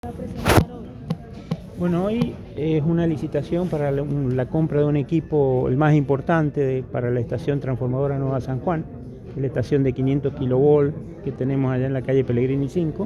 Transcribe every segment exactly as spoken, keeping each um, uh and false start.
Bueno, hoy es una licitación para la, la compra de un equipo, el más importante de, para la estación transformadora Nueva San Juan, que es la estación de quinientos kilovolts que tenemos allá en la calle Pellegrini cinco.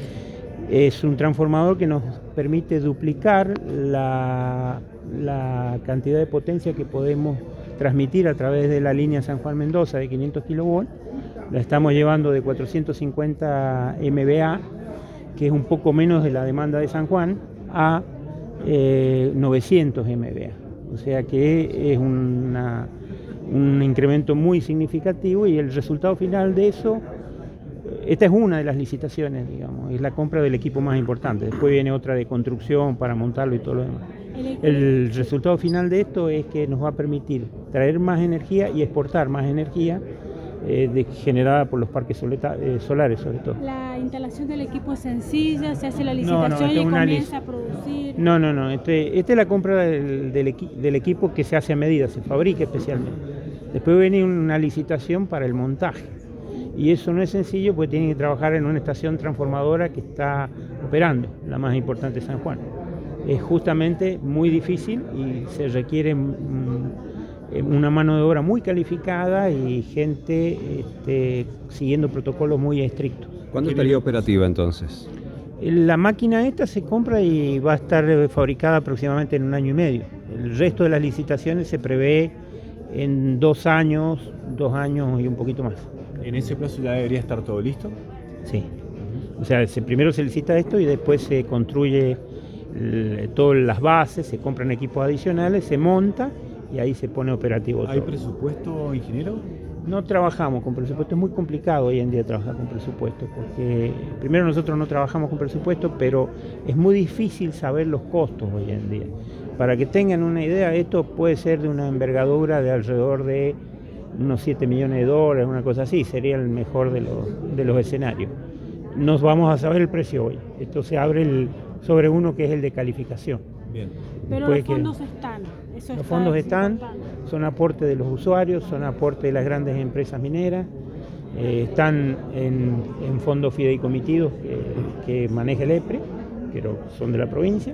Es un transformador que nos permite duplicar la, la cantidad de potencia que podemos transmitir a través de la línea San Juan Mendoza de quinientos kilovolts. La estamos llevando de cuatrocientos cincuenta megavatios, que es un poco menos de la demanda de San Juan, a eh, novecientos megavatios. O sea que es una, un incremento muy significativo, y el resultado final de eso, esta es una de las licitaciones, digamos, es la compra del equipo más importante. Después viene otra de construcción para montarlo y todo lo demás. El resultado final de esto es que nos va a permitir traer más energía y exportar más energía eh, de, generada por los parques soleta, eh, solares, sobre todo. La instalación del equipo es sencilla, se hace la licitación no, no, y comienza a producir. No, no, no. Este, esta es la compra del, del, equi, del equipo que se hace a medida, se fabrica especialmente. Después viene una licitación para el montaje. Y eso no es sencillo, porque tienen que trabajar en una estación transformadora que está operando, la más importante de San Juan. Es justamente muy difícil y se requiere una mano de obra muy calificada y gente este, siguiendo protocolos muy estrictos. ¿Cuándo estaría operativa entonces? La máquina esta se compra y va a estar fabricada aproximadamente en un año y medio. El resto de las licitaciones se prevé en dos años, dos años y un poquito más. ¿En ese plazo ya debería estar todo listo? Sí. O sea, se, primero se licita esto y después se construye el, todas las bases, se compran equipos adicionales, se monta y ahí se pone operativo todo. ¿Hay presupuesto, ingeniero? No trabajamos con presupuesto, es muy complicado hoy en día trabajar con presupuesto, porque primero nosotros no trabajamos con presupuesto, pero es muy difícil saber los costos hoy en día. Para que tengan una idea, esto puede ser de una envergadura de alrededor de unos siete millones de dólares, una cosa así, sería el mejor de los, de los escenarios. Nos vamos a saber el precio hoy. Esto se abre el, sobre uno que es el de calificación. Bien. Pero los fondos están. Eso los fondos están, son aporte de los usuarios, son aporte de las grandes empresas mineras, eh, están en, en fondos fideicomitidos que, que maneja el EPRE, pero son de la provincia,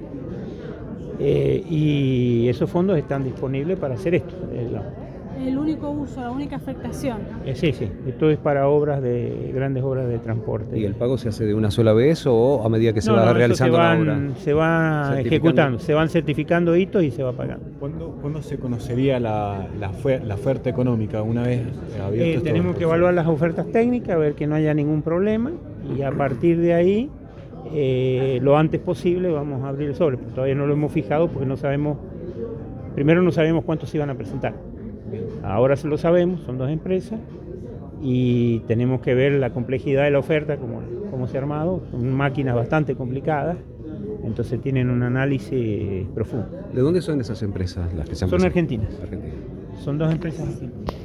eh, y esos fondos están disponibles para hacer esto. El único uso, la única afectación. Eh, sí, sí, esto es para obras de grandes obras de transporte. ¿Y el pago se hace de una sola vez o a medida que se no, va no, realizando se van, la obra? Se va ejecutando, se van certificando hitos y se va pagando. ¿Cuándo, ¿cuándo se conocería la, la, la oferta económica una vez abierto? Eh, tenemos que evaluar las ofertas técnicas, ver que no haya ningún problema, y a partir de ahí, eh, lo antes posible vamos a abrir el sobre. Pero todavía no lo hemos fijado porque no sabemos, primero no sabemos cuántos se iban a presentar. Ahora se lo sabemos, son dos empresas y tenemos que ver la complejidad de la oferta, cómo, cómo se ha armado. Son máquinas bastante complicadas, entonces tienen un análisis profundo. ¿De dónde son esas empresas las que se han Son presentado? argentinas. Argentina. Son dos empresas argentinas.